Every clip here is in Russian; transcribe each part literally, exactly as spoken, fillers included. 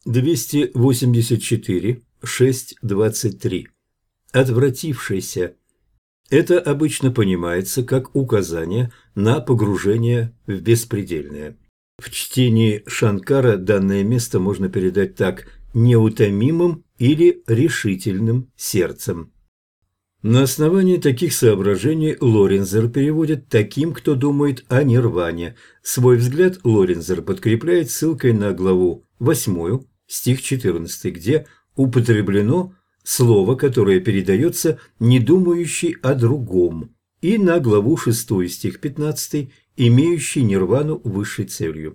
двести восемьдесят четыре, шесть, двадцать три. Отвратившийся. Это обычно понимается как указание на погружение в беспредельное. В чтении Шанкара данное место можно передать так: неутомимым или решительным сердцем. На основании таких соображений Лоренцер переводит таким, кто думает о нирване. Свой взгляд Лоренцер подкрепляет ссылкой на главу восьмую, стих четырнадцатый, где употреблено слово, которое передается не думающий о другом, и на главу шестую, стих пятнадцатый, имеющий нирвану высшей целью.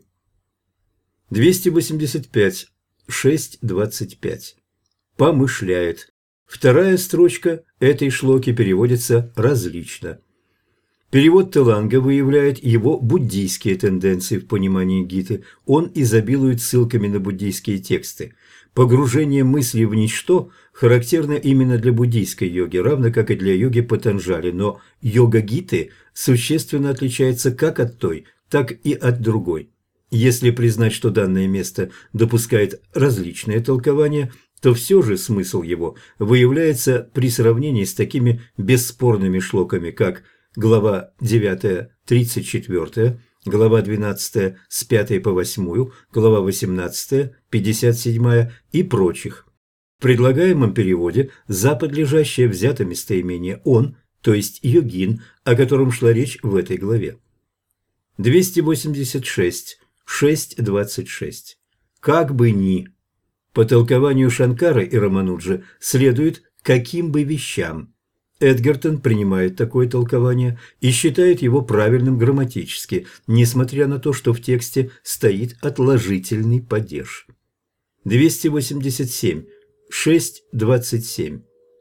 двести восемьдесят пять, шесть, двадцать пять. Помышляет. Вторая строчка этой шлоки переводится различно. Перевод Теланга выявляет его буддийские тенденции в понимании Гиты. Он изобилует ссылками на буддийские тексты. Погружение мысли в ничто характерно именно для буддийской йоги, равно как и для йоги Патанджали, но йога Гиты существенно отличается как от той, так и от другой. Если признать, что данное место допускает различные толкования, то все же смысл его выявляется при сравнении с такими бесспорными шлоками, как глава девятая, тридцать четвёртая, глава двенадцатая, с пятой по восьмую, глава восемнадцатая, пятьдесят седьмая и прочих. В предлагаемом переводе за подлежащее взято местоимение «он», то есть йогин, о котором шла речь в этой главе. двести восемьдесят шесть, шесть, двадцать шесть. Как бы ни. По толкованию Шанкара и Рамануджа следует «каким бы вещам». Эдгертон принимает такое толкование и считает его правильным грамматически, несмотря на то, что в тексте стоит отложительный падеж. двести восемьдесят семь, шесть, двадцать семь.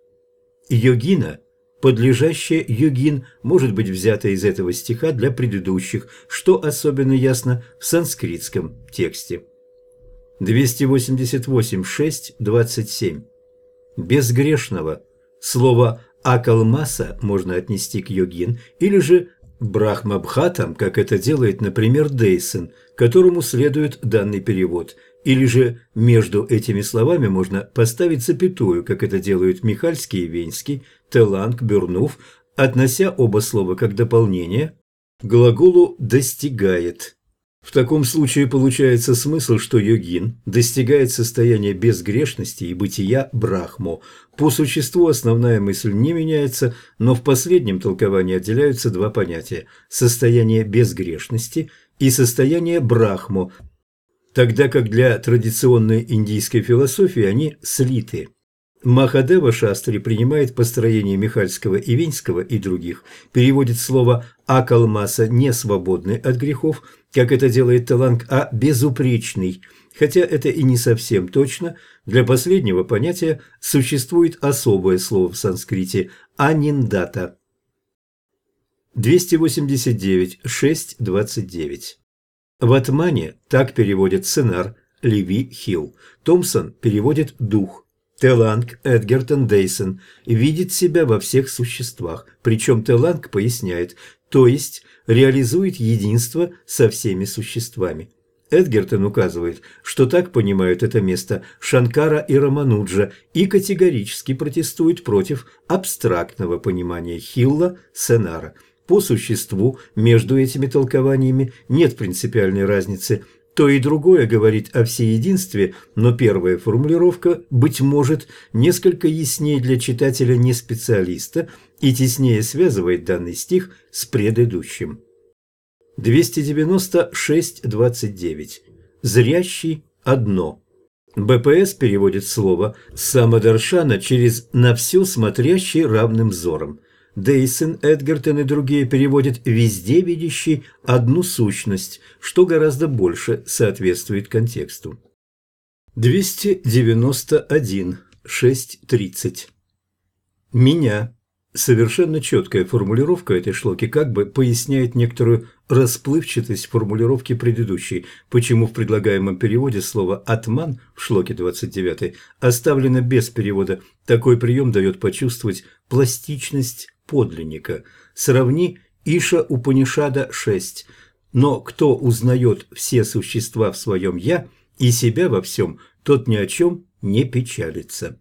Йогина, подлежащее йогин, может быть взято из этого стиха для предыдущих, что особенно ясно в санскритском тексте. двести восемьдесят восемь, шесть, двадцать семь. Безгрешного. Слово «акалмаса» можно отнести к йогин или же брахмабхатам, как это делает, например, Дейсон, которому следует данный перевод, или же между этими словами можно поставить запятую, как это делают Михальский и Венский, Теланг, Бюрнув, относя оба слова как дополнение к глаголу «достигает». В таком случае получается смысл, что йогин достигает состояния безгрешности и бытия брахмо. По существу основная мысль не меняется, но в последнем толковании отделяются два понятия – состояние безгрешности и состояние брахмо, тогда как для традиционной индийской философии они слиты. Махадева Шастри принимает построение Михальского и Венского и других, переводит слово «акалмаса» не свободный от грехов, как это делает Теланг, а безупречный, хотя это и не совсем точно. Для последнего понятия существует особое слово в санскрите «аниндата». двести восемьдесят девять, шесть, двадцать девять. В Атмане так переводит Сенар, Леви, Хилл. Томпсон переводит «дух». Теланг, Эдгертон, Дейсон видит себя во всех существах, причем Теланг поясняет, то есть реализует единство со всеми существами. Эдгертон указывает, что так понимают это место Шанкара и Рамануджа и категорически протестует против абстрактного понимания Хилла, Сенара. По существу между этими толкованиями нет принципиальной разницы. То и другое говорит о всеединстве, но первая формулировка, быть может, несколько яснее для читателя не специалиста и теснее связывает данный стих с предыдущим. двести девяносто шесть, двадцать девять. Зрящий – одно. БПС переводит слово «самадаршана» через «на все смотрящий равным взором». Дейсон, Эдгертон и другие переводят «везде видящий одну сущность», что гораздо больше соответствует контексту. двести девяносто один, шесть, тридцать. «Меня». Совершенно четкая формулировка этой шлоки как бы поясняет некоторую расплывчатость формулировки предыдущей, почему в предлагаемом переводе слово «атман» в шлоке двадцать девятой оставлено без перевода. Такой прием дает почувствовать пластичность подлинника. Сравни Иша Упанишада шесть. Но кто узнает все существа в своем «я» и себя во всем, тот ни о чем не печалится.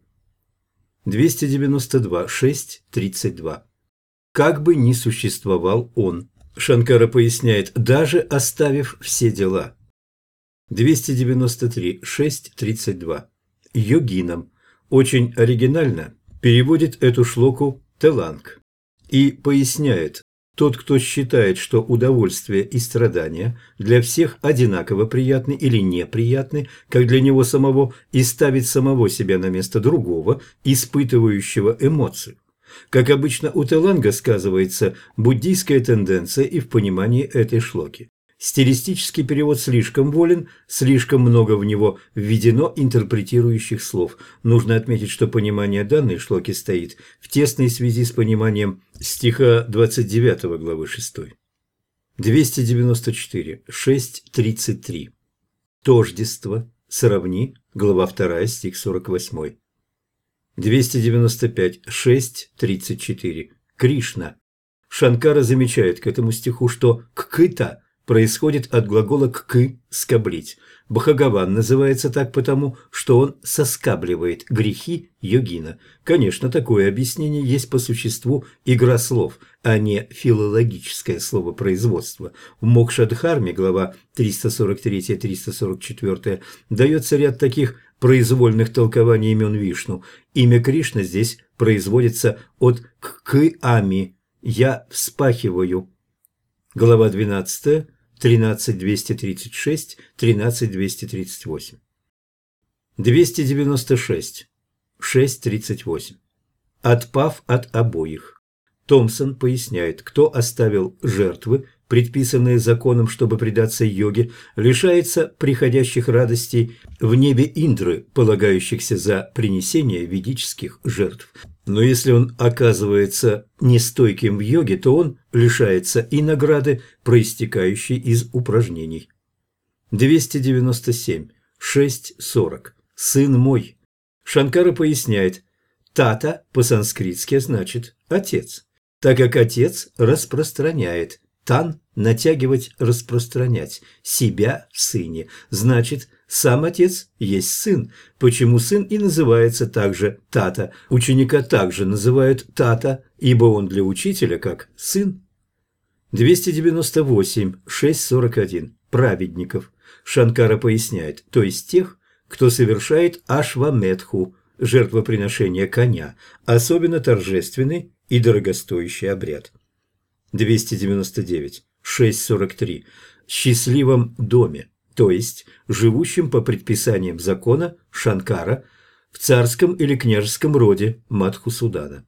двести девяносто два. шесть тридцать два. Как бы ни существовал он, Шанкара поясняет, даже оставив все дела. двести девяносто три. шесть тридцать два. Йогинам очень оригинально переводит эту шлоку Теланг и поясняет, тот, кто считает, что удовольствие и страдания для всех одинаково приятны или неприятны, как для него самого, и ставит самого себя на место другого, испытывающего эмоцию. Как обычно у Теланга сказывается буддийская тенденция и в понимании этой шлоки. Стилистический перевод слишком волен, слишком много в него введено интерпретирующих слов. Нужно отметить, что понимание данной шлоки стоит в тесной связи с пониманием стиха двадцать девятого главы шестой. двести девяносто четыре. шесть тридцать три. Тождество. Сравни. Глава вторая, стих сорок восемь. двести девяносто пять. шесть тридцать четыре. Кришна. Шанкара замечает к этому стиху, что «ккыта» происходит от глагола «ккы» – «скоблить». Бхагаван называется так потому, что он соскабливает грехи йогина. Конечно, такое объяснение есть по существу игра слов, а не филологическое словопроизводство. В Мокшадхарме, глава триста сорок три — триста сорок четыре, дается ряд таких произвольных толкований имен Вишну. Имя Кришна здесь производится от «ккы-ами» – «я вспахиваю». Глава двенадцатая, тринадцать двести тридцать шесть, тринадцать двести тридцать восемь. двести девяносто шесть. шесть тридцать восемь. Отпав от обоих. Томпсон поясняет, кто оставил жертвы, предписанные законом, чтобы предаться йоге, лишается приходящих радостей в небе Индры, полагающихся за принесение ведических жертв. Но если он оказывается нестойким в йоге, то он лишается и награды, проистекающей из упражнений. двести девяносто семь. шесть сорок. Сын мой. Шанкара поясняет, тата по-санскритски значит отец, так как отец распространяет. Тан – натягивать, распространять. Себя в сыне. Значит, сам отец есть сын. Почему сын и называется также тата? Ученика также называют тата, ибо он для учителя как сын. двести девяносто восемь. шесть сорок один. Праведников. Шанкара поясняет, то есть тех, кто совершает ашваметху, жертвоприношение коня, особенно торжественный и дорогостоящий обряд. двести девяносто девять. шесть сорок три. Счастливом доме, то есть живущим по предписаниям закона Шанкара в царском или княжеском роде Мадхусудана.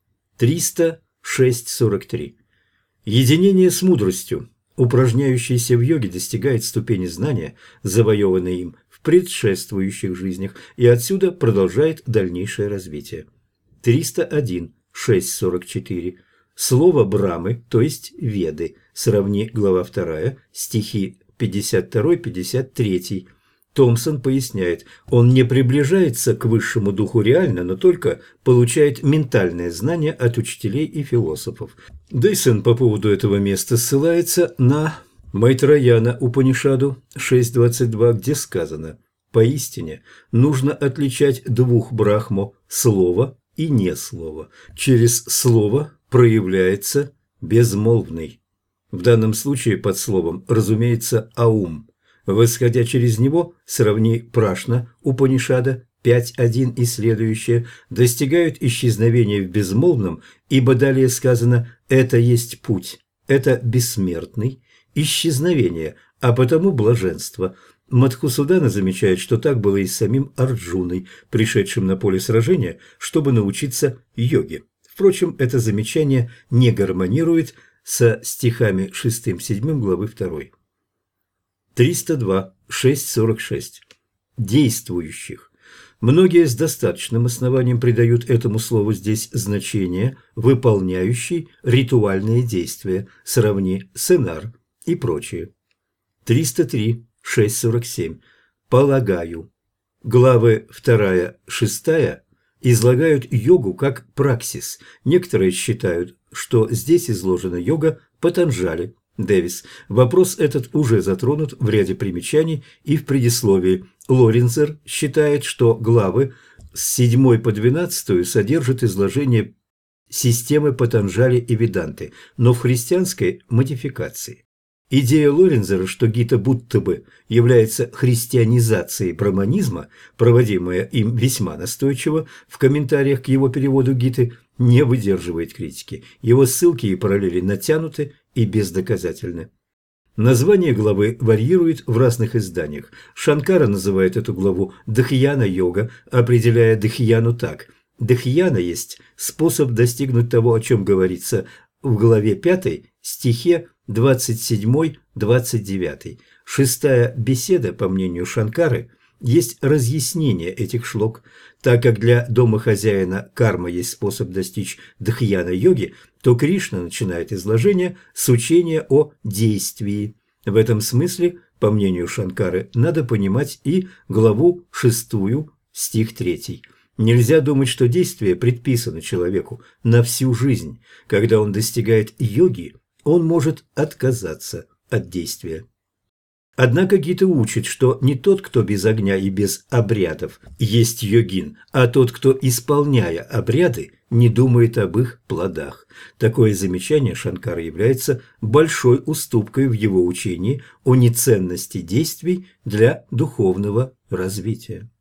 триста шесть сорок три. Единение с мудростью. Упражняющийся в йоге достигает ступени знания, завоеванной им в предшествующих жизнях, и отсюда продолжает дальнейшее развитие. триста один. шесть сорок четыре. Слово Брамы, то есть Веды, сравни глава вторая, стихи пятьдесят два — пятьдесят три. Томпсон поясняет, он не приближается к высшему духу реально, но только получает ментальное знание от учителей и философов. Дейсон по поводу этого места ссылается на Майтраяна Упанишаду шесть двадцать два, где сказано, поистине нужно отличать двух брахмо – слово и не слово. Через слово проявляется безмолвный. В данном случае под словом, разумеется, аум. Восходя через него, сравни Прашна Упанишада пять один и следующее, достигают исчезновения в безмолвном, ибо далее сказано «это есть путь», это бессмертный, исчезновение, а потому блаженство. Мадхусудана замечает, что так было и с самим Арджуной, пришедшим на поле сражения, чтобы научиться йоге. Впрочем, это замечание не гармонирует со стихами шестым-седьмым главы второй. триста два. шесть сорок шесть. Действующих. Многие с достаточным основанием придают этому слову здесь значение «выполняющий ритуальные действия», сравни «сенар» и прочее. триста три. шесть сорок семь. Полагаю. Главы вторая-шестая излагают йогу как праксис. Некоторые считают, что здесь изложена йога Патанджали, Дэвис. Вопрос этот уже затронут в ряде примечаний и в предисловии. Лоринцер считает, что главы с седьмой по двенадцатую содержат изложение системы Патанджали и Веданты, но в христианской модификации. Идея Лоринцера, что Гита будто бы является христианизацией браманизма, проводимая им весьма настойчиво в комментариях к его переводу Гиты, не выдерживает критики. Его ссылки и параллели натянуты и бездоказательны. Название главы варьирует в разных изданиях. Шанкара называет эту главу Дхьяна-йога, определяя Дхьяну так. Дхьяна есть способ достигнуть того, о чем говорится в главе пятой, стихе двадцать семь двадцать девять. Шестая беседа, по мнению Шанкары, есть разъяснение этих шлок. Так как для домохозяина карма есть способ достичь дхьяна-йоги, то Кришна начинает изложение с учения о действии. В этом смысле, по мнению Шанкары, надо понимать и главу шестую, стих третий. Нельзя думать, что действие предписано человеку на всю жизнь. Когда он достигает йоги, он может отказаться от действия. Однако Гита учит, что не тот, кто без огня и без обрядов, есть йогин, а тот, кто, исполняя обряды, не думает об их плодах. Такое замечание Шанкара является большой уступкой в его учении о неценности действий для духовного развития.